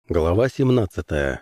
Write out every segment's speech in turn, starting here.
Глава 17.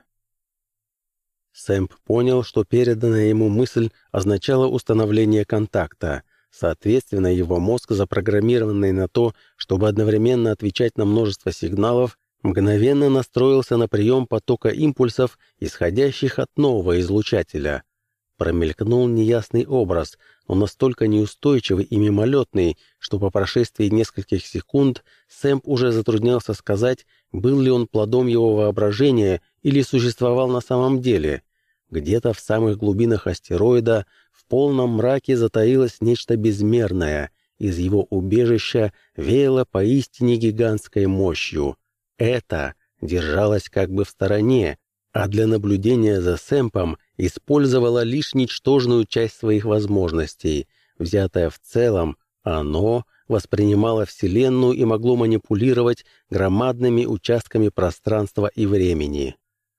Сэмп понял, что переданная ему мысль означала установление контакта. Соответственно, его мозг, запрограммированный на то, чтобы одновременно отвечать на множество сигналов, мгновенно настроился на прием потока импульсов, исходящих от нового излучателя. Промелькнул неясный образ, но настолько неустойчивый и мимолетный, что по прошествии нескольких секунд Сэмп уже затруднялся сказать, был ли он плодом его воображения или существовал на самом деле. Где-то в самых глубинах астероида в полном мраке затаилось нечто безмерное, из его убежища веяло поистине гигантской мощью. Это держалось как бы в стороне, а для наблюдения за Сэмпом использовало лишь ничтожную часть своих возможностей. Взятое в целом, оно воспринимало Вселенную и могло манипулировать громадными участками пространства и времени.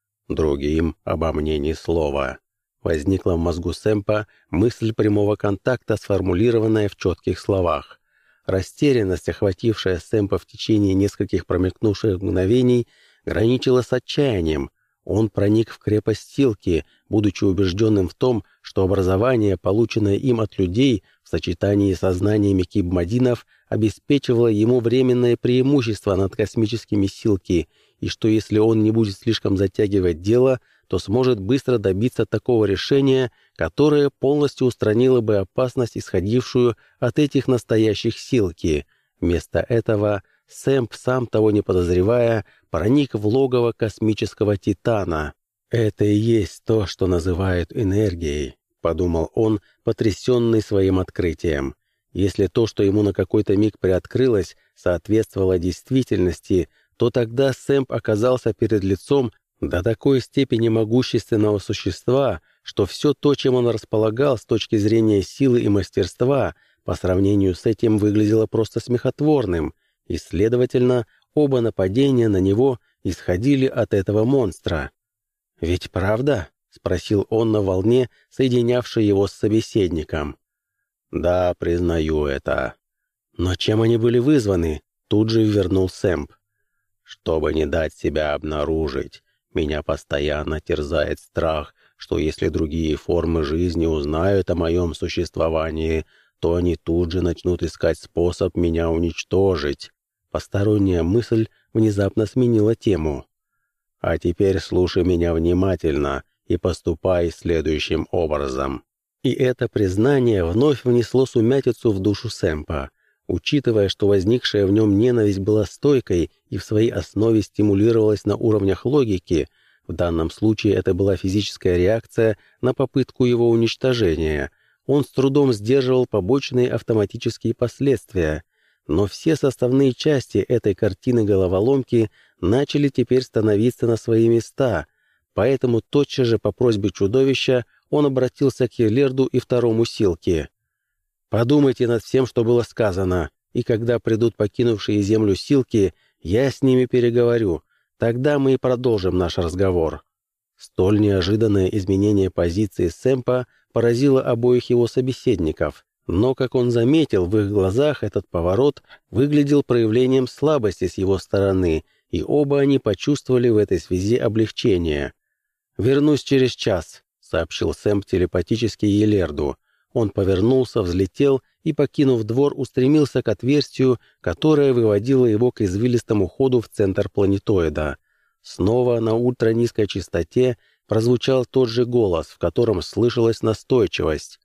Другим обо мне ни слова. Возникла в мозгу Сэмпа мысль прямого контакта, сформулированная в четких словах. Растерянность, охватившая Сэмпа в течение нескольких промелькнувших мгновений, граничила с отчаянием. Он проник в крепость Силки, будучи убежденным в том, что образование, полученное им от людей, в сочетании со знаниями кибмадинов, обеспечивало ему временное преимущество над космическими Силки, и что если он не будет слишком затягивать дело, то сможет быстро добиться такого решения, которое полностью устранило бы опасность, исходившую от этих настоящих Силки. Вместо этого Сэмп, сам того не подозревая, проник в логово космического Титана. «Это и есть то, что называют энергией», — подумал он, потрясенный своим открытием. Если то, что ему на какой-то миг приоткрылось, соответствовало действительности, то тогда Сэмп оказался перед лицом до такой степени могущественного существа, что все то, чем он располагал с точки зрения силы и мастерства, по сравнению с этим выглядело просто смехотворным, и, следовательно, оба нападения на него исходили от этого монстра. «Ведь правда?» — спросил он на волне, соединявшей его с собеседником. «Да, признаю это». «Но чем они были вызваны?» — тут же вернул Сэмп. «Чтобы не дать себя обнаружить, меня постоянно терзает страх, что если другие формы жизни узнают о моем существовании, то они тут же начнут искать способ меня уничтожить». Посторонняя мысль внезапно сменила тему. «А теперь слушай меня внимательно и поступай следующим образом». И это признание вновь внесло сумятицу в душу Сэмпа. Учитывая, что возникшая в нем ненависть была стойкой и в своей основе стимулировалась на уровнях логики, в данном случае это была физическая реакция на попытку его уничтожения, он с трудом сдерживал побочные автоматические последствия. Но все составные части этой картины головоломки начали теперь становиться на свои места, поэтому тотчас же по просьбе чудовища он обратился к Елерду и второму Силке. «Подумайте над всем, что было сказано, и когда придут покинувшие землю Силки, я с ними переговорю, тогда мы и продолжим наш разговор». Столь неожиданное изменение позиции Сэмпа поразило обоих его собеседников. Но, как он заметил, в их глазах этот поворот выглядел проявлением слабости с его стороны, и оба они почувствовали в этой связи облегчение. «Вернусь через час», — сообщил Сэмп телепатически Елерду. Он повернулся, взлетел и, покинув двор, устремился к отверстию, которое выводило его к извилистому ходу в центр планетоида. Снова на ультранизкой частоте прозвучал тот же голос, в котором слышалась настойчивость.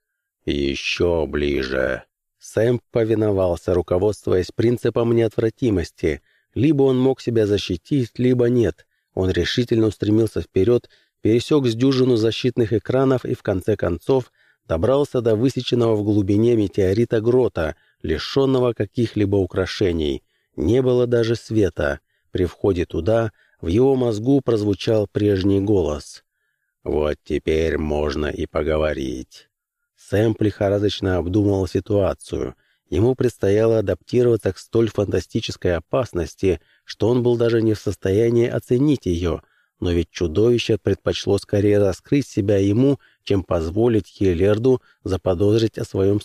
«Еще ближе». Сэмп повиновался, руководствуясь принципом неотвратимости. Либо он мог себя защитить, либо нет. Он решительно устремился вперед, пересек с дюжину защитных экранов и, в конце концов, добрался до высеченного в глубине метеорита грота, лишенного каких-либо украшений. Не было даже света. При входе туда в его мозгу прозвучал прежний голос. «Вот теперь можно и поговорить». Сэмп лихорадочно обдумывал ситуацию. Ему предстояло адаптироваться к столь фантастической опасности, что он был даже не в состоянии оценить ее, но ведь чудовище предпочло скорее раскрыть себя ему, чем позволить Елерду заподозрить о своем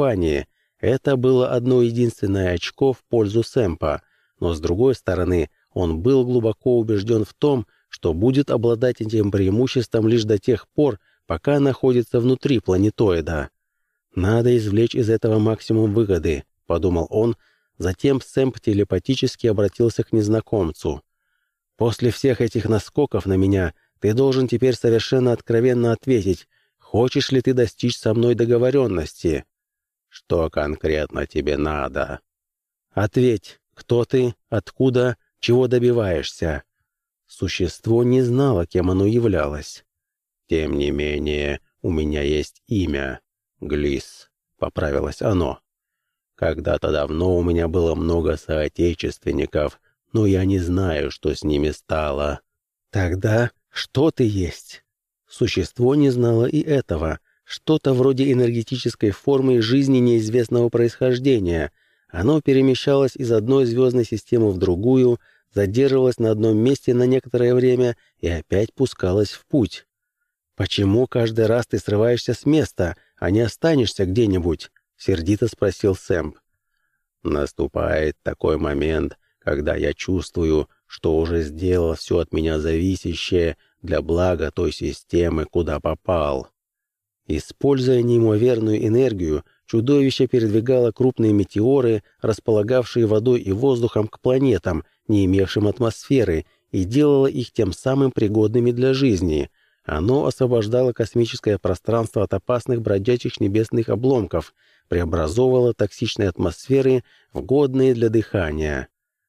существовании. Это было одно единственное очко в пользу Сэмпа, но, с другой стороны, он был глубоко убежден в том, что будет обладать этим преимуществом лишь до тех пор, пока находится внутри планетоида. «Надо извлечь из этого максимум выгоды», — подумал он. Затем Сэмп телепатически обратился к незнакомцу. «После всех этих наскоков на меня ты должен теперь совершенно откровенно ответить, хочешь ли ты достичь со мной договоренности?» «Что конкретно тебе надо?» «Ответь, кто ты, откуда, чего добиваешься?» Существо не знало, кем оно являлось. «Тем не менее, у меня есть имя. Глис», — поправилось оно. «Когда-то давно у меня было много соотечественников, но я не знаю, что с ними стало». «Тогда что ты есть?» Существо не знало и этого. Что-то вроде энергетической формы жизни неизвестного происхождения. Оно перемещалось из одной звездной системы в другую, задерживалось на одном месте на некоторое время и опять пускалось в путь. «Почему каждый раз ты срываешься с места, а не останешься где-нибудь?» — сердито спросил Сэмп. «Наступает такой момент, когда я чувствую, что уже сделал все от меня зависящее для блага той системы, куда попал». Используя неимоверную энергию, чудовище передвигало крупные метеоры, располагавшие водой и воздухом к планетам, не имевшим атмосферы, и делало их тем самым пригодными для жизни. Оно освобождало космическое пространство от опасных бродячих небесных обломков, преобразовывало токсичные атмосферы в годные для дыхания.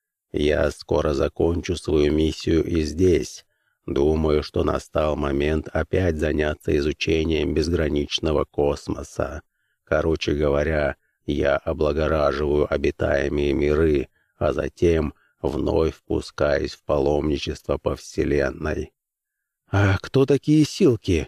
«Я скоро закончу свою миссию и здесь. Думаю, что настал момент опять заняться изучением безграничного космоса. Короче говоря, я облагораживаю обитаемые миры, а затем вновь впускаюсь в паломничество по Вселенной». «А кто такие силки?»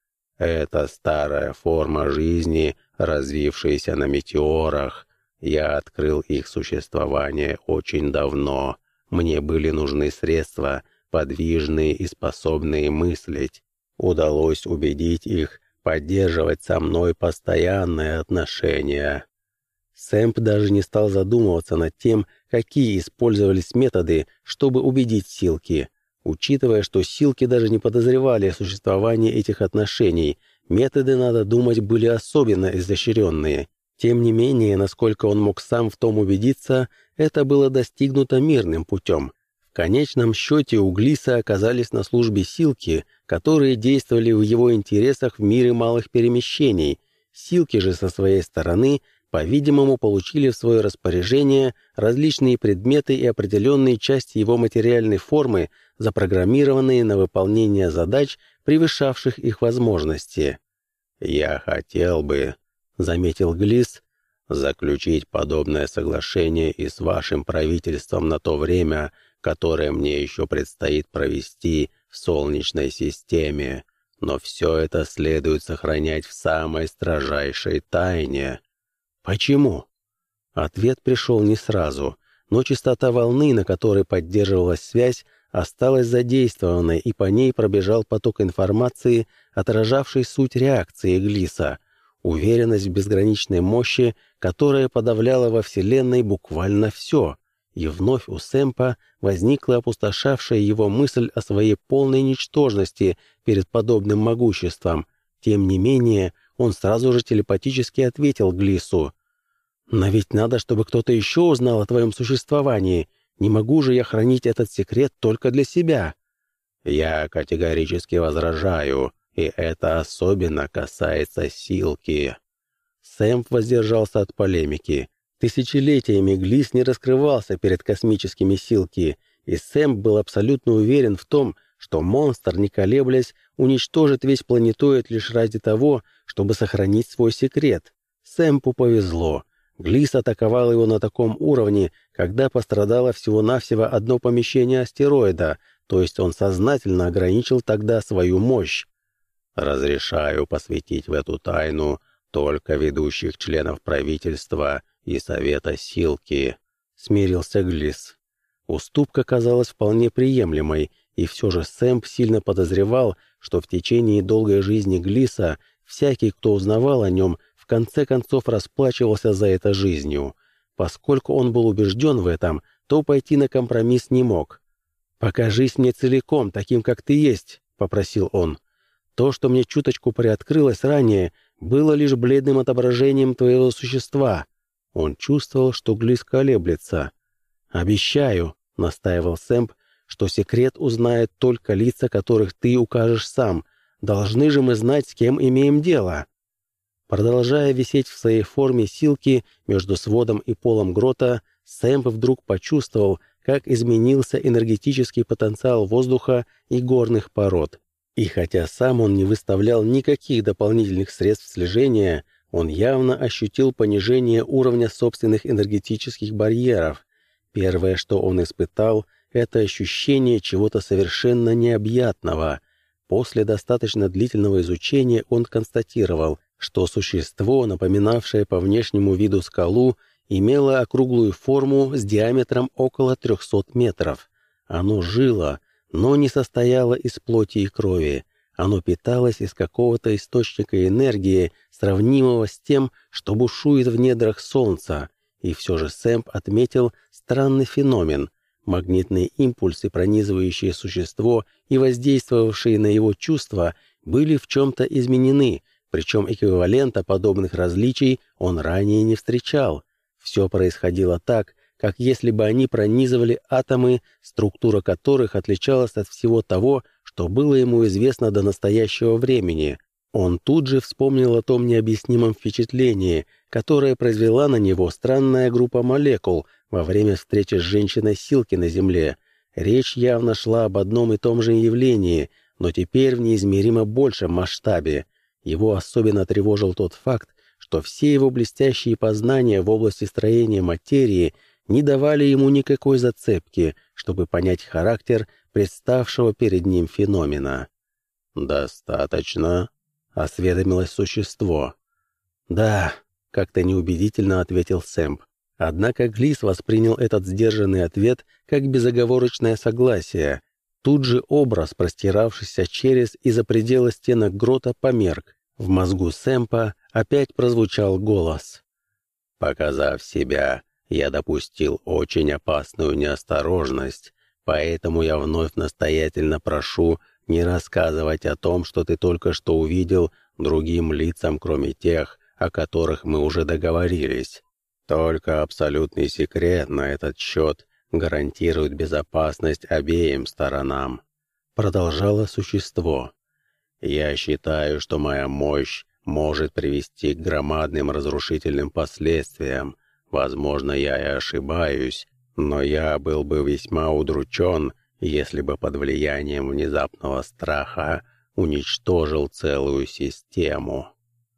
«Это старая форма жизни, развившаяся на метеорах. Я открыл их существование очень давно. Мне были нужны средства, подвижные и способные мыслить. Удалось убедить их поддерживать со мной постоянные отношения». Сэмп даже не стал задумываться над тем, какие использовались методы, чтобы убедить силки. Учитывая, что силки даже не подозревали о существовании этих отношений, методы, надо думать, были особенно изощренные. Тем не менее, насколько он мог сам в том убедиться, это было достигнуто мирным путем. В конечном счете у Глиса оказались на службе силки, которые действовали в его интересах в мире малых перемещений. Силки же со своей стороны, по-видимому, получили в свое распоряжение различные предметы и определенные части его материальной формы, запрограммированные на выполнение задач, превышавших их возможности. «Я хотел бы», — заметил Глис, — «заключить подобное соглашение и с вашим правительством на то время, которое мне еще предстоит провести в Солнечной системе, но все это следует сохранять в самой строжайшей тайне». «Почему?» Ответ пришел не сразу, но частота волны, на которой поддерживалась связь, осталась задействованной, и по ней пробежал поток информации, отражавший суть реакции Глиса, уверенность в безграничной мощи, которая подавляла во Вселенной буквально все. И вновь у Сэмпа возникла опустошавшая его мысль о своей полной ничтожности перед подобным могуществом. Тем не менее, он сразу же телепатически ответил Глису: «Но ведь надо, чтобы кто-то еще узнал о твоем существовании. Не могу же я хранить этот секрет только для себя». «Я категорически возражаю, и это особенно касается Силки». Сэмп воздержался от полемики. Тысячелетиями Глис не раскрывался перед космическими Силки, и Сэмп был абсолютно уверен в том, что монстр, не колеблясь, уничтожит весь планетоид лишь ради того, чтобы сохранить свой секрет. Сэмпу повезло. Глис атаковал его на таком уровне, когда пострадало всего-навсего одно помещение астероида, то есть он сознательно ограничил тогда свою мощь. «Разрешаю посвятить в эту тайну только ведущих членов правительства и Совета Силки», — смирился Глис. Уступка казалась вполне приемлемой, и все же Сэмп сильно подозревал, что в течение долгой жизни Глиса всякий, кто узнавал о нем, в конце концов расплачивался за это жизнью. Поскольку он был убежден в этом, то пойти на компромисс не мог. «Покажись мне целиком, таким, как ты есть», — попросил он. «То, что мне чуточку приоткрылось ранее, было лишь бледным отображением твоего существа». Он чувствовал, что Глис колеблется. «Обещаю», — настаивал Сэмп, «что секрет узнают только лица, которых ты укажешь сам. Должны же мы знать, с кем имеем дело». Продолжая висеть в своей форме силки между сводом и полом грота, Сэмп вдруг почувствовал, как изменился энергетический потенциал воздуха и горных пород. И хотя сам он не выставлял никаких дополнительных средств слежения, он явно ощутил понижение уровня собственных энергетических барьеров. Первое, что он испытал, это ощущение чего-то совершенно необъятного. После достаточно длительного изучения он констатировал, что существо, напоминавшее по внешнему виду скалу, имело округлую форму с диаметром около 300 метров. Оно жило, но не состояло из плоти и крови. Оно питалось из какого-то источника энергии, сравнимого с тем, что бушует в недрах Солнца. И все же Сэмп отметил странный феномен. Магнитные импульсы, пронизывающие существо и воздействовавшие на его чувства, были в чем-то изменены, причем эквивалента подобных различий он ранее не встречал. Все происходило так, как если бы они пронизывали атомы, структура которых отличалась от всего того, что было ему известно до настоящего времени. Он тут же вспомнил о том необъяснимом впечатлении, которое произвела на него странная группа молекул во время встречи с женщиной Силки на Земле. Речь явно шла об одном и том же явлении, но теперь в неизмеримо большем масштабе. Его особенно тревожил тот факт, что все его блестящие познания в области строения материи не давали ему никакой зацепки, чтобы понять характер представшего перед ним феномена. «Достаточно», — осведомилось существо. «Да», — как-то неубедительно ответил Сэмп. Однако Глис воспринял этот сдержанный ответ как безоговорочное согласие. Тут же образ, простиравшийся через и за пределы стенок грота, померк. В мозгу Сэмпа опять прозвучал голос. «Показав себя, я допустил очень опасную неосторожность, поэтому я вновь настоятельно прошу не рассказывать о том, что ты только что увидел, другим лицам, кроме тех, о которых мы уже договорились. Только абсолютный секрет на этот счет гарантирует безопасность обеим сторонам», — продолжало существо. «Я считаю, что моя мощь может привести к громадным разрушительным последствиям. Возможно, я и ошибаюсь, но я был бы весьма удручен, если бы под влиянием внезапного страха уничтожил целую систему».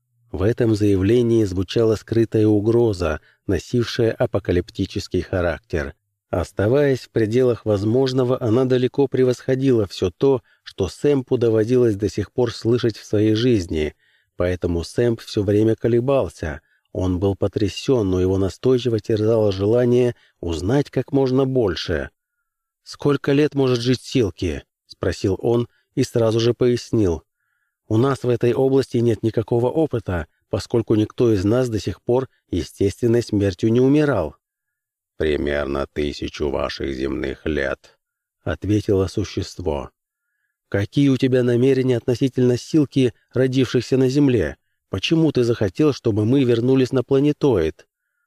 В этом заявлении звучала скрытая угроза, носившая апокалиптический характер. Оставаясь в пределах возможного, она далеко превосходила все то, что Сэмпу доводилось до сих пор слышать в своей жизни, поэтому Сэмп все время колебался. Он был потрясен, но его настойчиво терзало желание узнать как можно больше. «Сколько лет может жить Силки?» — спросил он и сразу же пояснил. «У нас в этой области нет никакого опыта, поскольку никто из нас до сих пор естественной смертью не умирал». «Примерно 1000 ваших земных лет», — ответило существо. «Какие у тебя намерения относительно Силки, родившихся на Земле? Почему ты захотел, чтобы мы вернулись на планетоид?»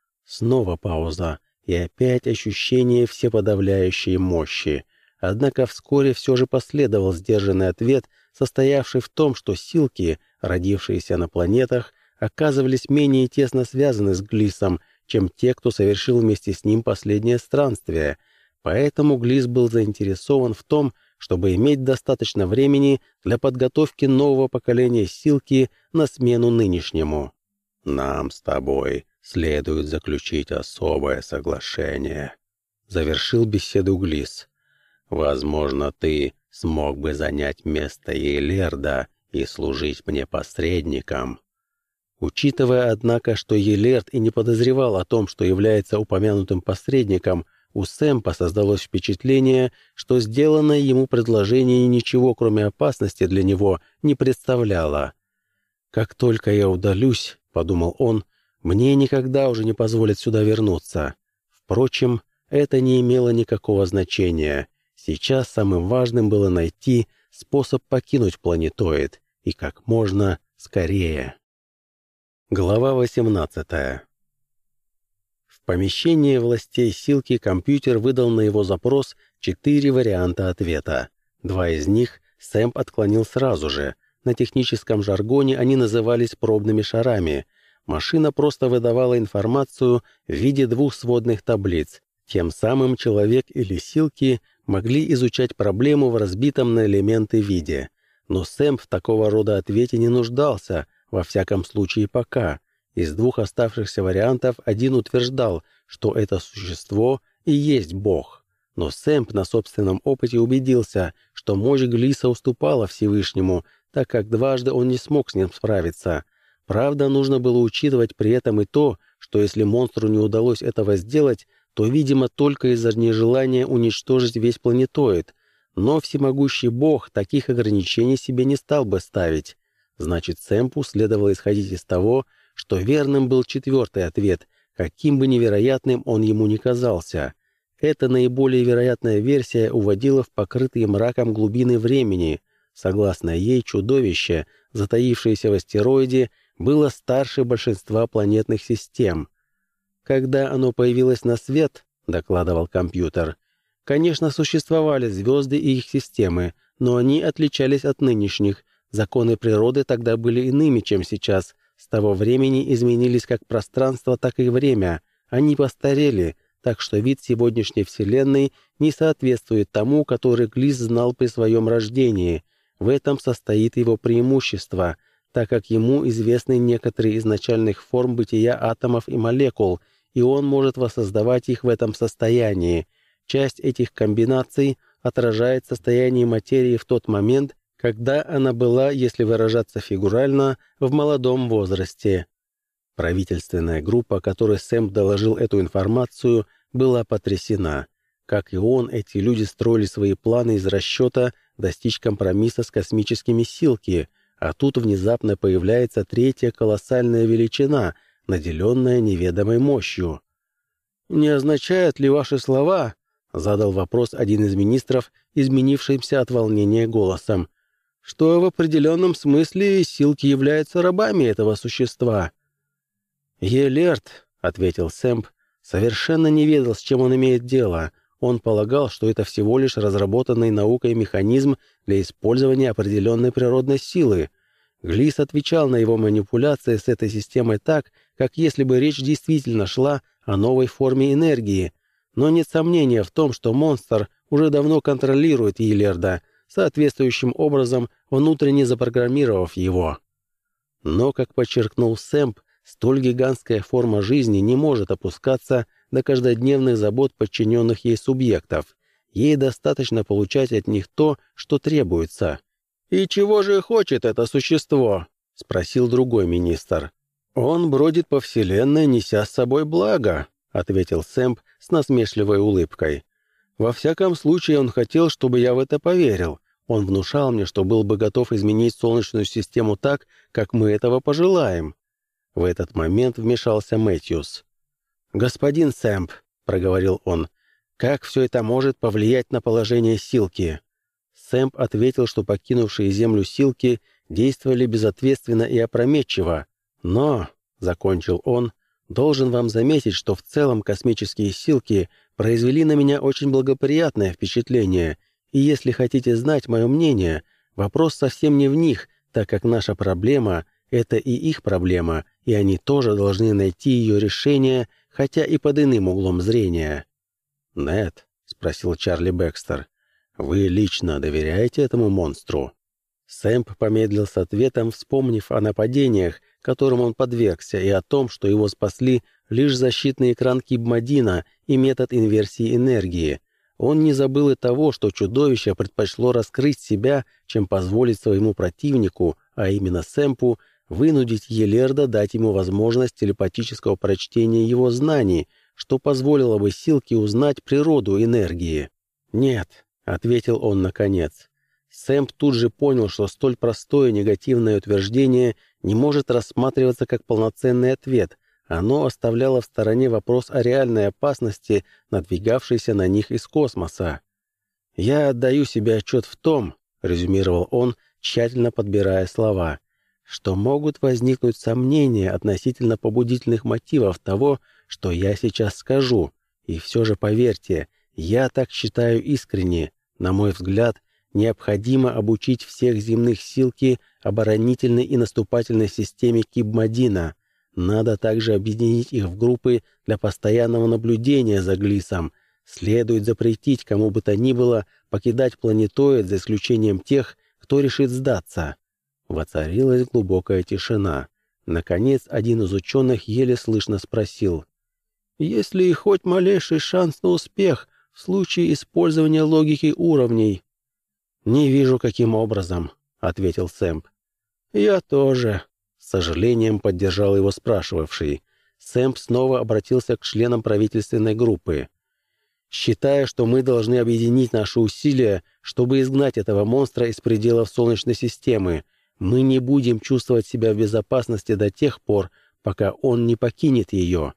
Снова пауза, и опять ощущение всеподавляющей мощи. Однако вскоре все же последовал сдержанный ответ, состоявший в том, что Силки, родившиеся на планетах, оказывались менее тесно связаны с Глисом, чем те, кто совершил вместе с ним последнее странствие. Поэтому Глис был заинтересован в том, чтобы иметь достаточно времени для подготовки нового поколения Силки на смену нынешнему. «Нам с тобой следует заключить особое соглашение», — завершил беседу Глис. «Возможно, ты смог бы занять место Елерда и служить мне посредником». Учитывая, однако, что Елерд и не подозревал о том, что является упомянутым посредником, у Сэмпа создалось впечатление, что сделанное ему предложение ничего, кроме опасности, для него не представляло. «Как только я удалюсь, — подумал он, — мне никогда уже не позволят сюда вернуться. Впрочем, это не имело никакого значения. Сейчас самым важным было найти способ покинуть планетоид, и как можно скорее. Глава 18. В помещении властей Силки компьютер выдал на его запрос 4 варианта ответа. 2 из них Сэмп отклонил сразу же. На техническом жаргоне они назывались пробными шарами. Машина просто выдавала информацию в виде 2 сводных таблиц. Тем самым человек или Силки могли изучать проблему в разбитом на элементы виде. Но Сэмп в такого рода ответе не нуждался, во всяком случае пока. Из 2 оставшихся вариантов один утверждал, что это существо и есть Бог. Но Сэмп на собственном опыте убедился, что мощь Глиса уступала Всевышнему, так как дважды он не смог с ним справиться. Правда, нужно было учитывать при этом и то, что если монстру не удалось этого сделать, то, видимо, только из-за нежелания уничтожить весь планетоид. Но всемогущий Бог таких ограничений себе не стал бы ставить. Значит, Сэмпу следовало исходить из того, что верным был 4-й ответ, каким бы невероятным он ему ни казался. Эта наиболее вероятная версия уводила в покрытые мраком глубины времени. Согласно ей, чудовище, затаившееся в астероиде, было старше большинства планетных систем. «Когда оно появилось на свет, — докладывал компьютер, — конечно, существовали звезды и их системы, но они отличались от нынешних. Законы природы тогда были иными, чем сейчас. С того времени изменились как пространство, так и время. Они постарели, так что вид сегодняшней Вселенной не соответствует тому, который Глис знал при своем рождении. В этом состоит его преимущество, так как ему известны некоторые из начальных форм бытия атомов и молекул, и он может воссоздавать их в этом состоянии. Часть этих комбинаций отражает состояние материи в тот момент, когда она была, если выражаться фигурально, в молодом возрасте. Правительственная группа, которой Сэмп доложил эту информацию, была потрясена. Как и он, эти люди строили свои планы из расчета достичь компромисса с космическими Силки, а тут внезапно появляется 3-я колоссальная величина, наделенная неведомой мощью. «Не означают ли ваши слова, — задал вопрос один из министров, изменившимся от волнения голосом, — что в определенном смысле Силки являются рабами этого существа?» «Елерт, — ответил Сэмп, — совершенно не ведал, с чем он имеет дело. Он полагал, что это всего лишь разработанный наукой механизм для использования определенной природной силы. Глис отвечал на его манипуляции с этой системой так, как если бы речь действительно шла о новой форме энергии. Но нет сомнения в том, что монстр уже давно контролирует Елерда, соответствующим образом внутренне запрограммировав его. Но, как подчеркнул Сэмп, столь гигантская форма жизни не может опускаться до каждодневных забот подчиненных ей субъектов. Ей достаточно получать от них то, что требуется. «И чего же хочет это существо?» — спросил другой министр. «Он бродит по Вселенной, неся с собой благо», — ответил Сэмп с насмешливой улыбкой. «Во всяком случае, он хотел, чтобы я в это поверил. Он внушал мне, что был бы готов изменить Солнечную систему так, как мы этого пожелаем». В этот момент вмешался Мэтьюс. «Господин Сэмп», — проговорил он, — «как все это может повлиять на положение Силки?» Сэмп ответил, что покинувшие Землю Силки действовали безответственно и опрометчиво. «Но», — закончил он, — «должен вам заметить, что в целом космические Силки произвели на меня очень благоприятное впечатление, и если хотите знать мое мнение, вопрос совсем не в них, так как наша проблема — это и их проблема, и они тоже должны найти ее решение, хотя и под иным углом зрения». «Нед», — спросил Чарли Бекстер, — «вы лично доверяете этому монстру?» Сэмп помедлил с ответом, вспомнив о нападениях, которым он подвергся, и о том, что его спасли лишь защитный экран Кибмадина и метод инверсии энергии. Он не забыл и того, что чудовище предпочло раскрыть себя, чем позволить своему противнику, а именно Сэмпу, вынудить Елерда дать ему возможность телепатического прочтения его знаний, что позволило бы Силке узнать природу энергии. «Нет», — ответил он наконец. Сэмп тут же понял, что столь простое негативное утверждение не может рассматриваться как полноценный ответ, Оно оставляло в стороне вопрос о реальной опасности, надвигавшейся на них из космоса. «Я отдаю себе отчет в том», — резюмировал он, тщательно подбирая слова, «что могут возникнуть сомнения относительно побудительных мотивов того, что я сейчас скажу. И все же поверьте, я так считаю искренне. На мой взгляд, необходимо обучить всех земных силки оборонительной и наступательной системе Кибмадина. Надо также объединить их в группы для постоянного наблюдения за Глисом. Следует запретить кому бы то ни было покидать планетоид, за исключением тех, кто решит сдаться». Воцарилась глубокая тишина. Наконец, один из ученых еле слышно спросил: «Есть ли хоть малейший шанс на успех в случае использования логики уровней?» «Не вижу, каким образом», — ответил Сэмп. «Я тоже», — с сожалением поддержал его спрашивавший. Сэмп снова обратился к членам правительственной группы. «Считая, что мы должны объединить наши усилия, чтобы изгнать этого монстра из пределов Солнечной системы, мы не будем чувствовать себя в безопасности до тех пор, пока он не покинет ее».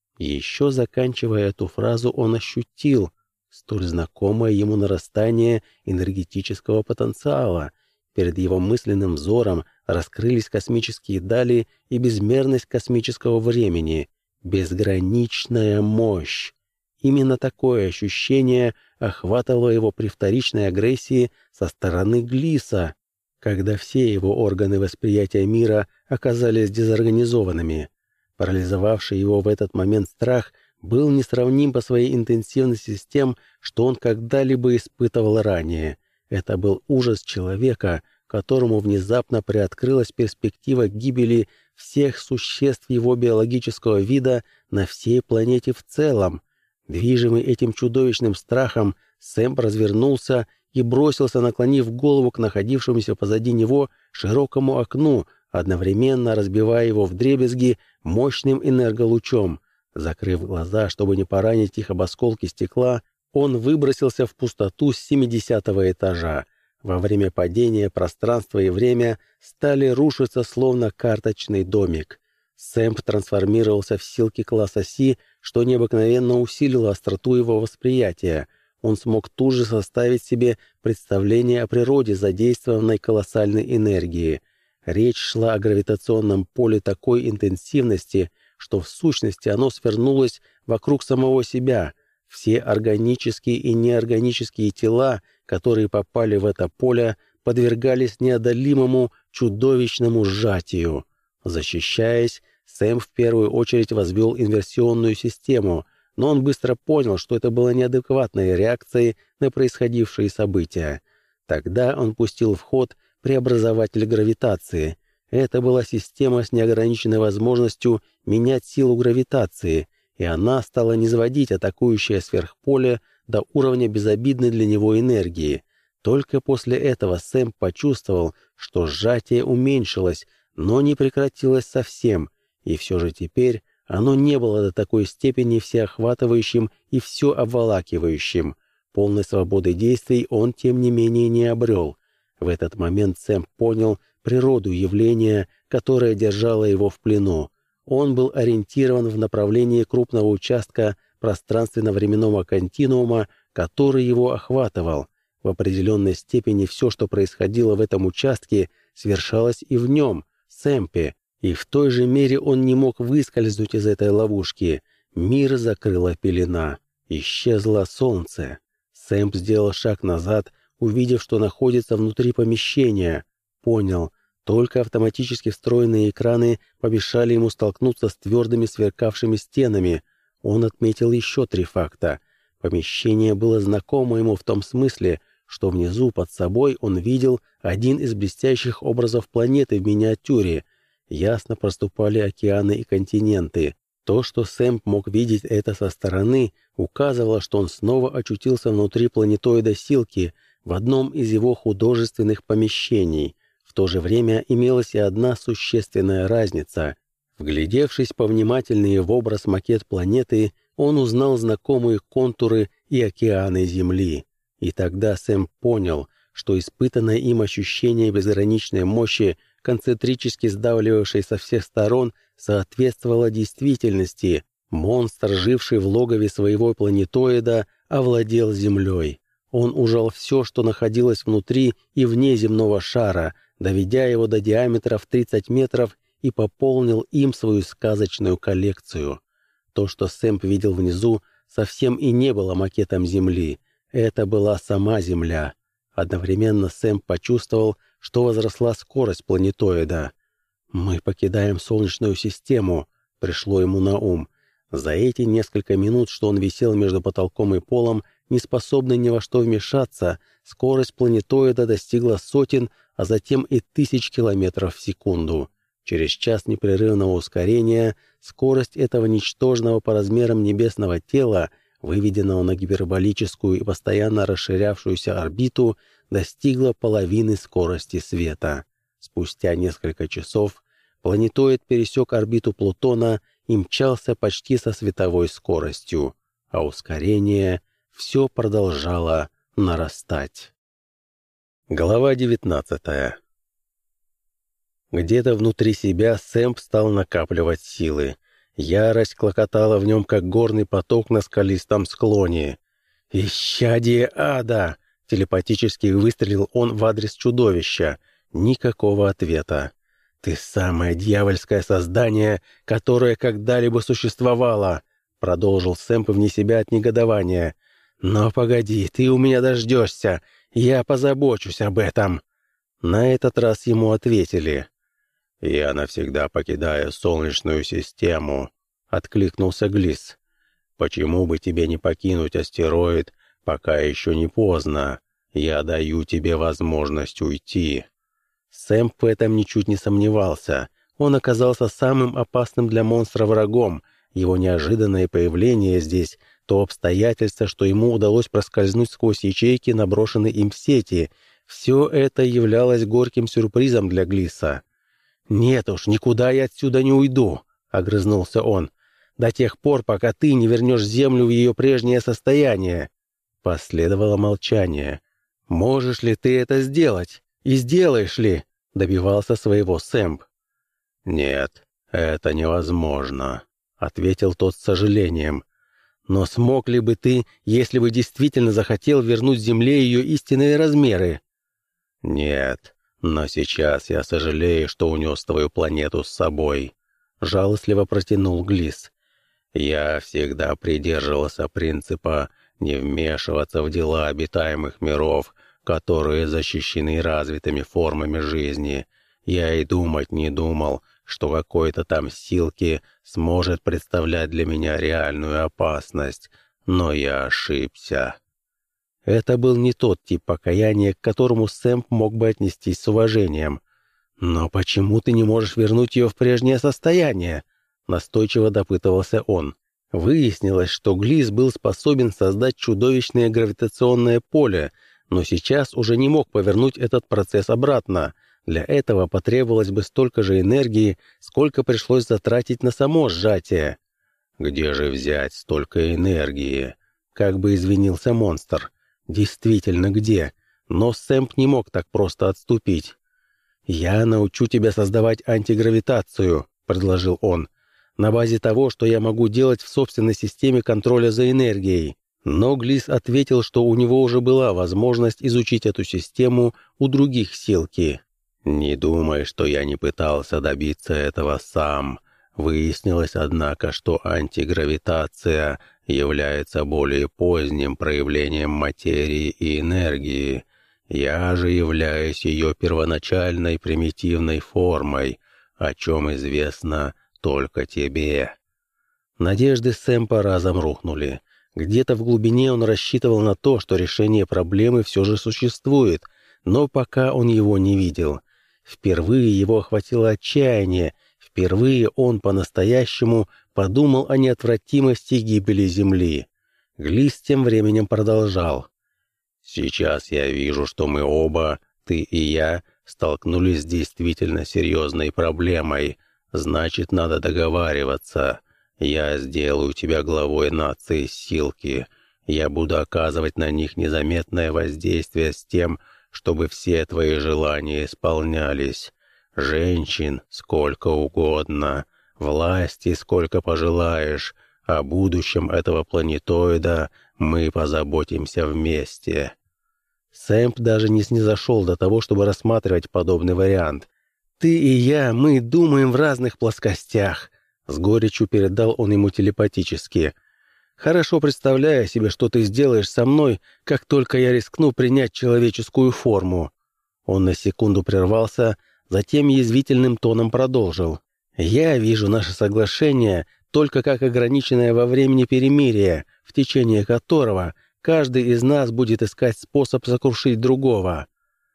Еще заканчивая эту фразу, он ощутил столь знакомое ему нарастание энергетического потенциала. Перед его мысленным взором раскрылись космические дали и безмерность космического времени. Безграничная мощь. Именно такое ощущение охватывало его при вторичной агрессии со стороны Глиса, когда все его органы восприятия мира оказались дезорганизованными. Парализовавший его в этот момент страх был несравним по своей интенсивности с тем, что он когда-либо испытывал ранее. Это был ужас человека, которому внезапно приоткрылась перспектива гибели всех существ его биологического вида на всей планете в целом. Движимый этим чудовищным страхом, Сэмп развернулся и бросился, наклонив голову к находившемуся позади него широкому окну, одновременно разбивая его вдребезги мощным энерголучом. Закрыв глаза, чтобы не поранить их об осколки стекла, он выбросился в пустоту с 70-го этажа. Во время падения пространство и время стали рушиться, словно карточный домик. Сэмп трансформировался в силки класса Си, что необыкновенно усилило остроту его восприятия. Он смог тут же составить себе представление о природе задействованной колоссальной энергии. Речь шла о гравитационном поле такой интенсивности, что в сущности оно свернулось вокруг самого себя. Все органические и неорганические тела, которые попали в это поле, подвергались неодолимому чудовищному сжатию. Защищаясь, Сэм в первую очередь возвел инверсионную систему, но он быстро понял, что это было неадекватной реакцией на происходившие события. Тогда он пустил в ход преобразователь гравитации. Это была система с неограниченной возможностью менять силу гравитации, и она стала низводить атакующее сверхполе до уровня безобидной для него энергии. Только после этого Сэм почувствовал, что сжатие уменьшилось, но не прекратилось совсем, и все же теперь оно не было до такой степени всеохватывающим и все обволакивающим. Полной свободы действий он, тем не менее, не обрел. В этот момент Сэм понял природу явления, которое держало его в плену. Он был ориентирован в направлении крупного участка пространственно-временного континуума, который его охватывал. В определенной степени все, что происходило в этом участке, свершалось и в нем, Сэмпе, и в той же мере он не мог выскользнуть из этой ловушки. Мир закрыла пелена. Исчезло солнце. Сэмп сделал шаг назад, увидев, что находится внутри помещения. Понял, только автоматически встроенные экраны помешали ему столкнуться с твердыми сверкавшими стенами. Он отметил еще 3 факта. Помещение было знакомо ему в том смысле, что внизу под собой он видел один из блестящих образов планеты в миниатюре. Ясно проступали океаны и континенты. То, что Сэмп мог видеть это со стороны, указывало, что он снова очутился внутри планетоида Силки, в одном из его художественных помещений. В то же время имелась и одна существенная разница. Вглядевшись повнимательнее в образ макет планеты, он узнал знакомые контуры и океаны Земли. И тогда Сэм понял, что испытанное им ощущение безграничной мощи, концентрически сдавливавшей со всех сторон, соответствовало действительности. Монстр, живший в логове своего планетоида, овладел Землей. Он ужал все, что находилось внутри и вне земного шара, доведя его до диаметра в 30 метров, и пополнил им свою сказочную коллекцию. То, что Сэмп видел внизу, совсем и не было макетом Земли. Это была сама Земля. Одновременно Сэмп почувствовал, что возросла скорость планетоида. «Мы покидаем Солнечную систему», — пришло ему на ум. За эти несколько минут, что он висел между потолком и полом, не способный ни во что вмешаться, скорость планетоида достигла сотен, а затем и тысяч километров в секунду. Через час непрерывного ускорения скорость этого ничтожного по размерам небесного тела, выведенного на гиперболическую и постоянно расширявшуюся орбиту, достигла половины скорости света. Спустя несколько часов планетоид пересек орбиту Плутона и мчался почти со световой скоростью, а ускорение все продолжало нарастать. Глава 19. Где-то внутри себя Сэмп стал накапливать силы. Ярость клокотала в нем, как горный поток на скалистом склоне. «Исчадие ада!» — телепатически выстрелил он в адрес чудовища. Никакого ответа. «Ты самое дьявольское создание, которое когда-либо существовало!» — продолжил Сэмп вне себя от негодования. «Но погоди, ты у меня дождешься, я позабочусь об этом!» На этот раз ему ответили. «Я навсегда покидаю Солнечную систему», — откликнулся Глис. «Почему бы тебе не покинуть астероид, пока еще не поздно? Я даю тебе возможность уйти». Сэмп в этом ничуть не сомневался. Он оказался самым опасным для монстра врагом. Его неожиданное появление здесь, то обстоятельство, что ему удалось проскользнуть сквозь ячейки, наброшенные им в сети, все это являлось горьким сюрпризом для Глиса. «Нет уж, никуда я отсюда не уйду», — огрызнулся он, «до тех пор, пока ты не вернешь Землю в ее прежнее состояние». Последовало молчание. «Можешь ли ты это сделать? И сделаешь ли?» — добивался своего Сэмп. «Нет, это невозможно», — ответил тот с сожалением. «Но смог ли бы ты, если бы действительно захотел вернуть Земле ее истинные размеры?» «Нет, но сейчас я сожалею, что унес твою планету с собой», — жалостливо протянул Глис. «Я всегда придерживался принципа не вмешиваться в дела обитаемых миров, которые защищены развитыми формами жизни. Я и думать не думал, что какой-то там Силки сможет представлять для меня реальную опасность, но я ошибся». Это был не тот тип покаяния, к которому Сэмп мог бы отнестись с уважением. «Но почему ты не можешь вернуть ее в прежнее состояние?» — настойчиво допытывался он. Выяснилось, что Глис был способен создать чудовищное гравитационное поле, но сейчас уже не мог повернуть этот процесс обратно. Для этого потребовалось бы столько же энергии, сколько пришлось затратить на само сжатие. «Где же взять столько энергии?» — как бы извинился монстр. «Действительно, где?» Но Сэмп не мог так просто отступить. «Я научу тебя создавать антигравитацию», — предложил он, «на базе того, что я могу делать в собственной системе контроля за энергией». Но Глис ответил, что у него уже была возможность изучить эту систему у других Силки. «Не думай, что я не пытался добиться этого сам. Выяснилось, однако, что антигравитация является более поздним проявлением материи и энергии. Я же являюсь ее первоначальной примитивной формой, о чем известно только тебе». Надежды Сэмпа разом рухнули. Где-то в глубине он рассчитывал на то, что решение проблемы все же существует, но пока он его не видел. Впервые его охватило отчаяние, впервые он по-настоящему подумал о неотвратимости гибели Земли. Глис тем временем продолжал. «Сейчас я вижу, что мы оба, ты и я, столкнулись с действительно серьезной проблемой. Значит, надо договариваться. Я сделаю тебя главой нации Силки. Я буду оказывать на них незаметное воздействие с тем, чтобы все твои желания исполнялись. Женщин сколько угодно, власти сколько пожелаешь, о будущем этого планетоида мы позаботимся вместе». Сэмп даже не снизошел до того, чтобы рассматривать подобный вариант. «Ты и я, мы думаем в разных плоскостях», — с горечью передал он ему телепатически. «Хорошо представляю себе, что ты сделаешь со мной, как только я рискну принять человеческую форму». Он на секунду прервался, затем язвительным тоном продолжил. «Я вижу наше соглашение только как ограниченное во времени перемирие, в течение которого каждый из нас будет искать способ сокрушить другого».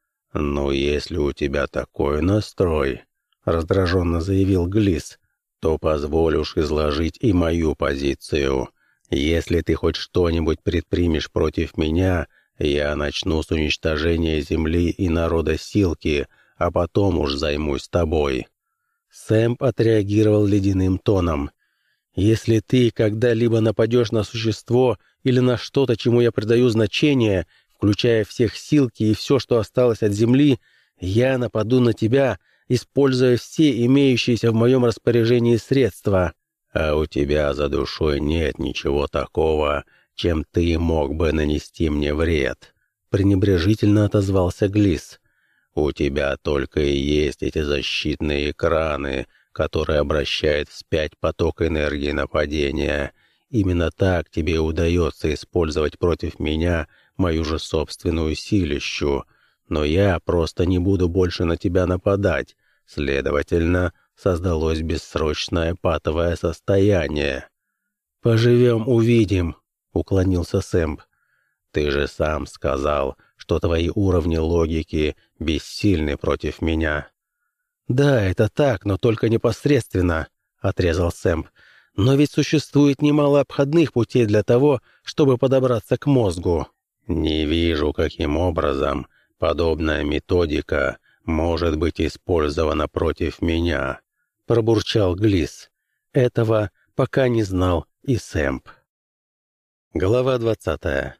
«Ну, если у тебя такой настрой», — раздраженно заявил Глис, «то позволь уж изложить и мою позицию. Если ты хоть что-нибудь предпримешь против меня, я начну с уничтожения Земли и народа Силки, а потом уж займусь тобой». Сэмп отреагировал ледяным тоном. «Если ты когда-либо нападешь на существо или на что-то, чему я придаю значение, включая всех Силки и все, что осталось от Земли, я нападу на тебя, используя все имеющиеся в моем распоряжении средства». «А у тебя за душой нет ничего такого, чем ты мог бы нанести мне вред», — пренебрежительно отозвался Глис. «У тебя только и есть эти защитные экраны, которые обращают вспять поток энергии нападения. Именно так тебе удается использовать против меня мою же собственную силищу. Но я просто не буду больше на тебя нападать. Следовательно, создалось бессрочное патовое состояние». «Поживем, увидим», — уклонился Сэмп. «Ты же сам сказал, что твои уровни логики бессильны против меня». «Да, это так, но только непосредственно», — отрезал Сэмп. «Но ведь существует немало обходных путей для того, чтобы подобраться к мозгу». «Не вижу, каким образом подобная методика может быть использована против меня», — пробурчал Глис. Этого пока не знал и Сэмп. Глава 20.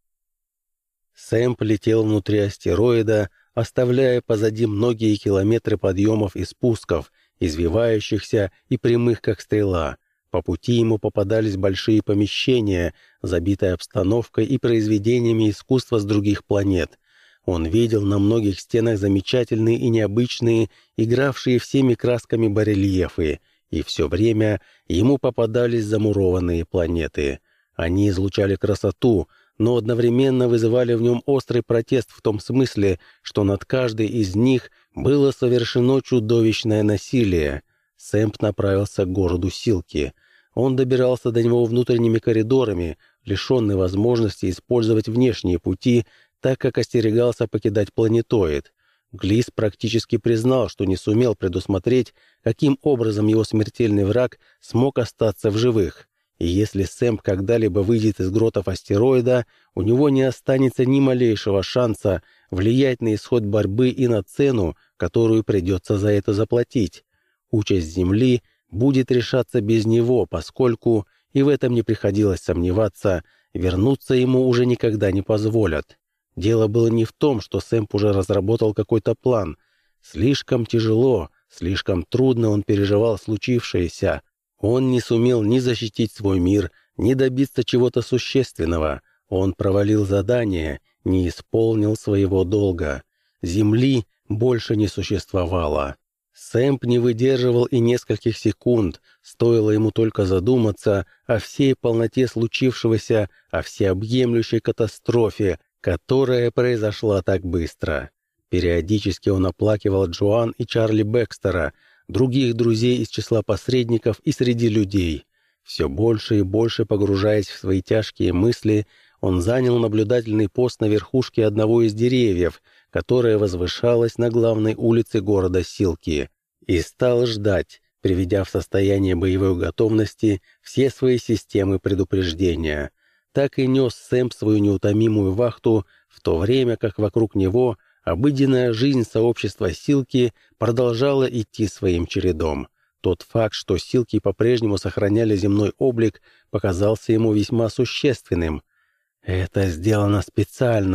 Сэмп летел внутри астероида, оставляя позади многие километры подъемов и спусков, извивающихся и прямых как стрела. По пути ему попадались большие помещения, забитые обстановкой и произведениями искусства с других планет. Он видел на многих стенах замечательные и необычные, игравшие всеми красками барельефы, и все время ему попадались замурованные планеты. Они излучали красоту, но одновременно вызывали в нем острый протест в том смысле, что над каждой из них было совершено чудовищное насилие. Сэмп направился к городу Силки. Он добирался до него внутренними коридорами, лишенный возможности использовать внешние пути, так как остерегался покидать планетоид. Глис практически признал, что не сумел предусмотреть, каким образом его смертельный враг смог остаться в живых. И если Сэмп когда-либо выйдет из гротов астероида, у него не останется ни малейшего шанса влиять на исход борьбы и на цену, которую придется за это заплатить. Участь Земли будет решаться без него, поскольку, и в этом не приходилось сомневаться, вернуться ему уже никогда не позволят. Дело было не в том, что Сэмп уже разработал какой-то план. Слишком тяжело, слишком трудно он переживал случившееся. Он не сумел ни защитить свой мир, ни добиться чего-то существенного. Он провалил задание, не исполнил своего долга. Земли больше не существовало. Сэмп не выдерживал и нескольких секунд, стоило ему только задуматься о всей полноте случившегося, о всеобъемлющей катастрофе, которая произошла так быстро. Периодически он оплакивал Джоан и Чарли Бекстера, других друзей из числа посредников и среди людей. Все больше и больше погружаясь в свои тяжкие мысли, он занял наблюдательный пост на верхушке одного из деревьев, которое возвышалось на главной улице города Силки, и стал ждать, приведя в состояние боевой готовности все свои системы предупреждения. Так и нес Сэмп свою неутомимую вахту, в то время как вокруг него обыденная жизнь сообщества Силки продолжала идти своим чередом. Тот факт, что Силки по-прежнему сохраняли земной облик, показался ему весьма существенным. «Это сделано специально», —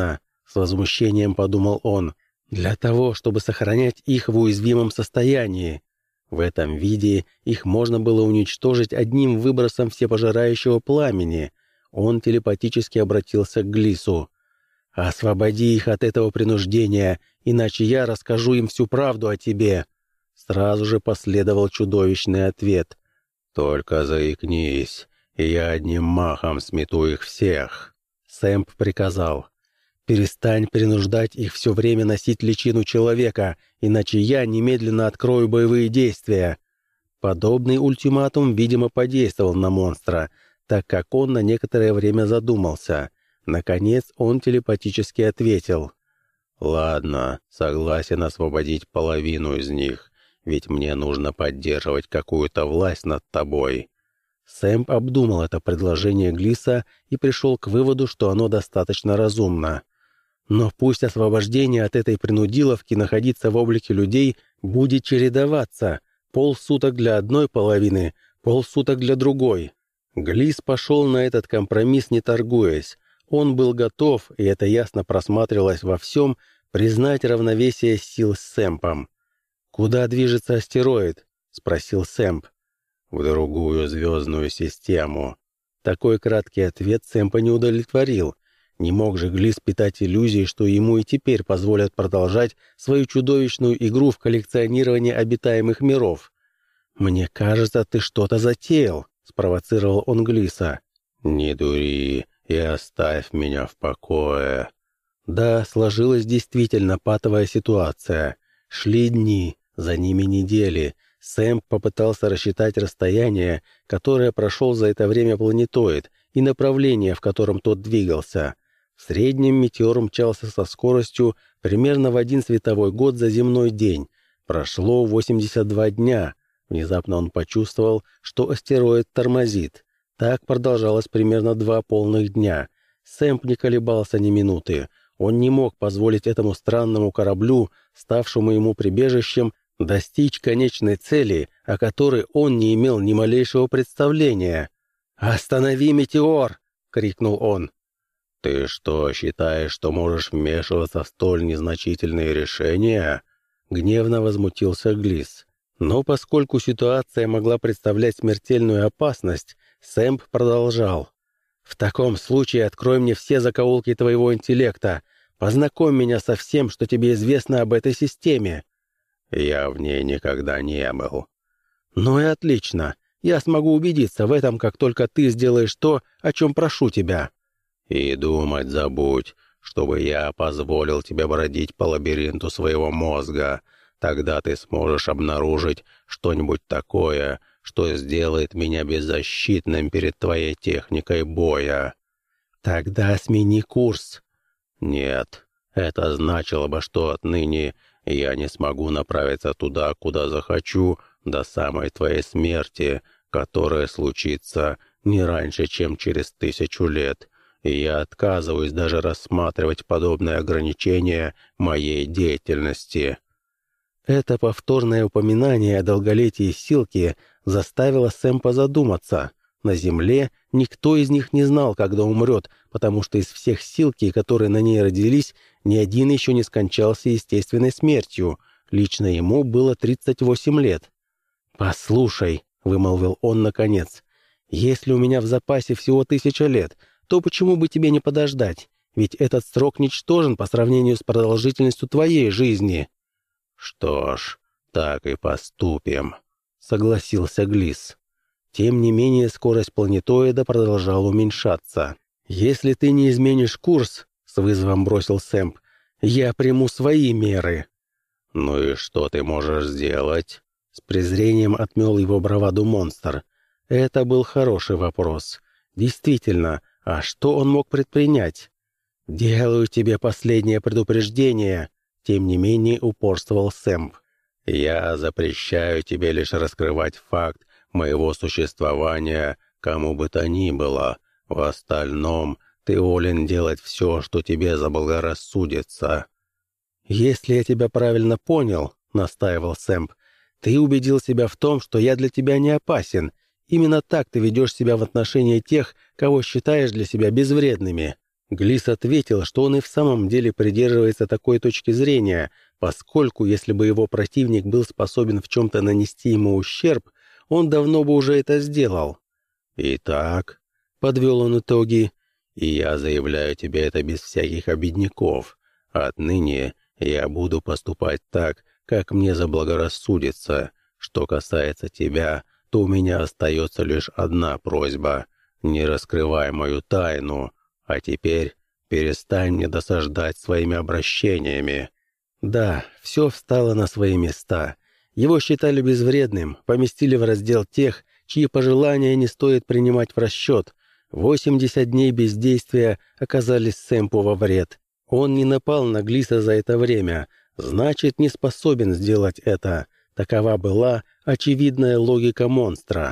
с возмущением подумал он, для того, чтобы сохранять их в уязвимом состоянии. В этом виде их можно было уничтожить одним выбросом всепожирающего пламени. Он телепатически обратился к Глису. «Освободи их от этого принуждения, иначе я расскажу им всю правду о тебе». Сразу же последовал чудовищный ответ. «Только заикнись, и я одним махом смету их всех». Сэмп приказал. «Перестань принуждать их все время носить личину человека, иначе я немедленно открою боевые действия». Подобный ультиматум, видимо, подействовал на монстра, так как он на некоторое время задумался. Наконец он телепатически ответил. «Ладно, согласен освободить половину из них, ведь мне нужно поддерживать какую-то власть над тобой». Сэмп обдумал это предложение Глиса и пришел к выводу, что оно достаточно разумно. Но пусть освобождение от этой принудиловки находиться в облике людей будет чередоваться. Полсуток для одной половины, полсуток для другой. Глис пошел на этот компромисс, не торгуясь. Он был готов, и это ясно просматривалось во всем, признать равновесие сил с Сэмпом. «Куда движется астероид?» — спросил Сэмп. «В другую звездную систему». Такой краткий ответ Сэмпа не удовлетворил. Не мог же Глис питать иллюзии, что ему и теперь позволят продолжать свою чудовищную игру в коллекционирование обитаемых миров. «Мне кажется, ты что-то затеял», — спровоцировал он Глиса. «Не дури и оставь меня в покое». Да, сложилась действительно патовая ситуация. Шли дни, за ними недели. Сэмп попытался рассчитать расстояние, которое прошел за это время планетоид, и направление, в котором тот двигался. В среднем метеор мчался со скоростью примерно в 1 световой год за земной день. Прошло 82 дня. Внезапно он почувствовал, что астероид тормозит. Так продолжалось примерно 2 полных дня. Сэмп не колебался ни минуты. Он не мог позволить этому странному кораблю, ставшему ему прибежищем, достичь конечной цели, о которой он не имел ни малейшего представления. «Останови метеор!» — крикнул он. «Ты что, считаешь, что можешь вмешиваться в столь незначительные решения?» — гневно возмутился Глис. Но поскольку ситуация могла представлять смертельную опасность, Сэмп продолжал. «В таком случае открой мне все закоулки твоего интеллекта. Познакомь меня со всем, что тебе известно об этой системе». «Я в ней никогда не был». «Ну и отлично. Я смогу убедиться в этом, как только ты сделаешь то, о чем прошу тебя». «И думать забудь, чтобы я позволил тебе бродить по лабиринту своего мозга. Тогда ты сможешь обнаружить что-нибудь такое, что сделает меня беззащитным перед твоей техникой боя». «Тогда смени курс». «Нет, это значило бы, что отныне я не смогу направиться туда, куда захочу, до самой твоей смерти, которая случится не раньше, чем через 1000 лет. И я отказываюсь даже рассматривать подобные ограничения моей деятельности». Это повторное упоминание о долголетии Силки заставило Сэмпа задуматься. На Земле никто из них не знал, когда умрет, потому что из всех Силки, которые на ней родились, ни один еще не скончался естественной смертью. Лично ему было 38 лет. «Послушай», — вымолвил он наконец, — «если у меня в запасе всего 1000 лет, то почему бы тебе не подождать? Ведь этот срок ничтожен по сравнению с продолжительностью твоей жизни». «Что ж, так и поступим», — согласился Глис. Тем не менее, скорость планетоида продолжала уменьшаться. «Если ты не изменишь курс», — с вызовом бросил Сэмп, — «я приму свои меры». «Ну и что ты можешь сделать?» — с презрением отмел его браваду монстр. Это был хороший вопрос. Действительно, а что он мог предпринять? «Делаю тебе последнее предупреждение», — тем не менее упорствовал Сэмп. «Я запрещаю тебе лишь раскрывать факт моего существования кому бы то ни было. В остальном ты волен делать все, что тебе заблагорассудится». «Если я тебя правильно понял», — настаивал Сэмп, — «ты убедил себя в том, что я для тебя не опасен. Именно так ты ведешь себя в отношении тех, кого считаешь для себя безвредными». Глис ответил, что он и в самом деле придерживается такой точки зрения, поскольку если бы его противник был способен в чем-то нанести ему ущерб, он давно бы уже это сделал. «Итак», — подвел он итоги, — «и я заявляю тебе это без всяких обидников. Отныне я буду поступать так, как мне заблагорассудится. Что касается тебя, то у меня остается лишь одна просьба — не раскрывай мою тайну. А теперь перестань мне досаждать своими обращениями». Да, все встало на свои места. Его считали безвредным, поместили в раздел тех, чьи пожелания не стоит принимать в расчет. 80 дней бездействия оказались Сэмпу во вред. Он не напал на Глиса за это время, значит, не способен сделать это. Такова была очевидная логика монстра.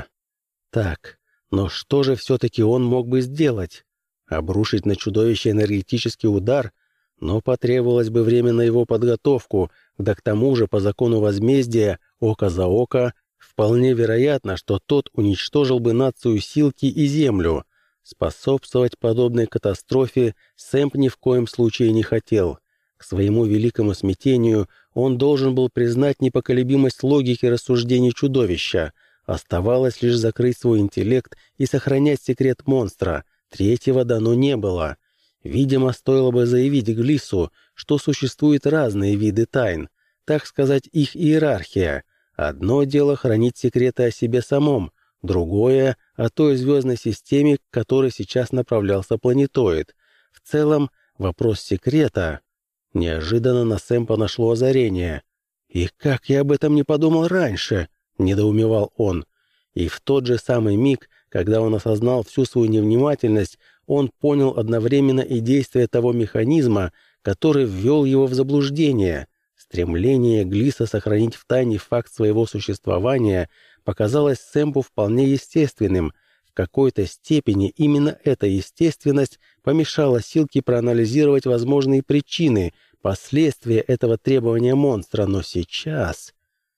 Так, но что же все-таки он мог бы сделать? Обрушить на чудовище энергетический удар? Но потребовалось бы время на его подготовку, да к тому же по закону возмездия, око за око, вполне вероятно, что тот уничтожил бы нацию Силки и Землю. Способствовать подобной катастрофе Сэмп ни в коем случае не хотел. К своему великому смятению он должен был признать непоколебимость логики рассуждений чудовища. Оставалось лишь закрыть свой интеллект и сохранять секрет монстра. Третьего дано не было. Видимо, стоило бы заявить Глису, что существуют разные виды тайн, так сказать, их иерархия. Одно дело хранить секреты о себе самом, другое — о той звездной системе, к которой сейчас направлялся планетоид. В целом, вопрос секрета... Неожиданно на Сэмпа нашло озарение. «И как я об этом не подумал раньше?» — недоумевал он. И в тот же самый миг, когда он осознал всю свою невнимательность, он понял одновременно и действие того механизма, который ввел его в заблуждение. Стремление Глиса сохранить в тайне факт своего существования показалось Сэмпу вполне естественным. В какой-то степени именно эта естественность помешала Силке проанализировать возможные причины, последствия этого требования монстра. Но сейчас...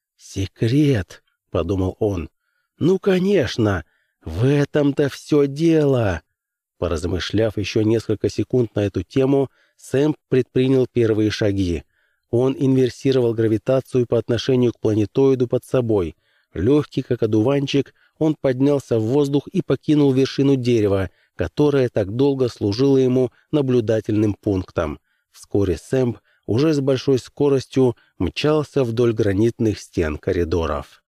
«Секрет», — подумал он. «Ну, конечно, в этом-то все дело». Поразмышляв еще несколько секунд на эту тему, Сэмп предпринял первые шаги. Он инверсировал гравитацию по отношению к планетоиду под собой. Легкий, как одуванчик, он поднялся в воздух и покинул вершину дерева, которое так долго служило ему наблюдательным пунктом. Вскоре Сэмп уже с большой скоростью мчался вдоль гранитных стен коридоров.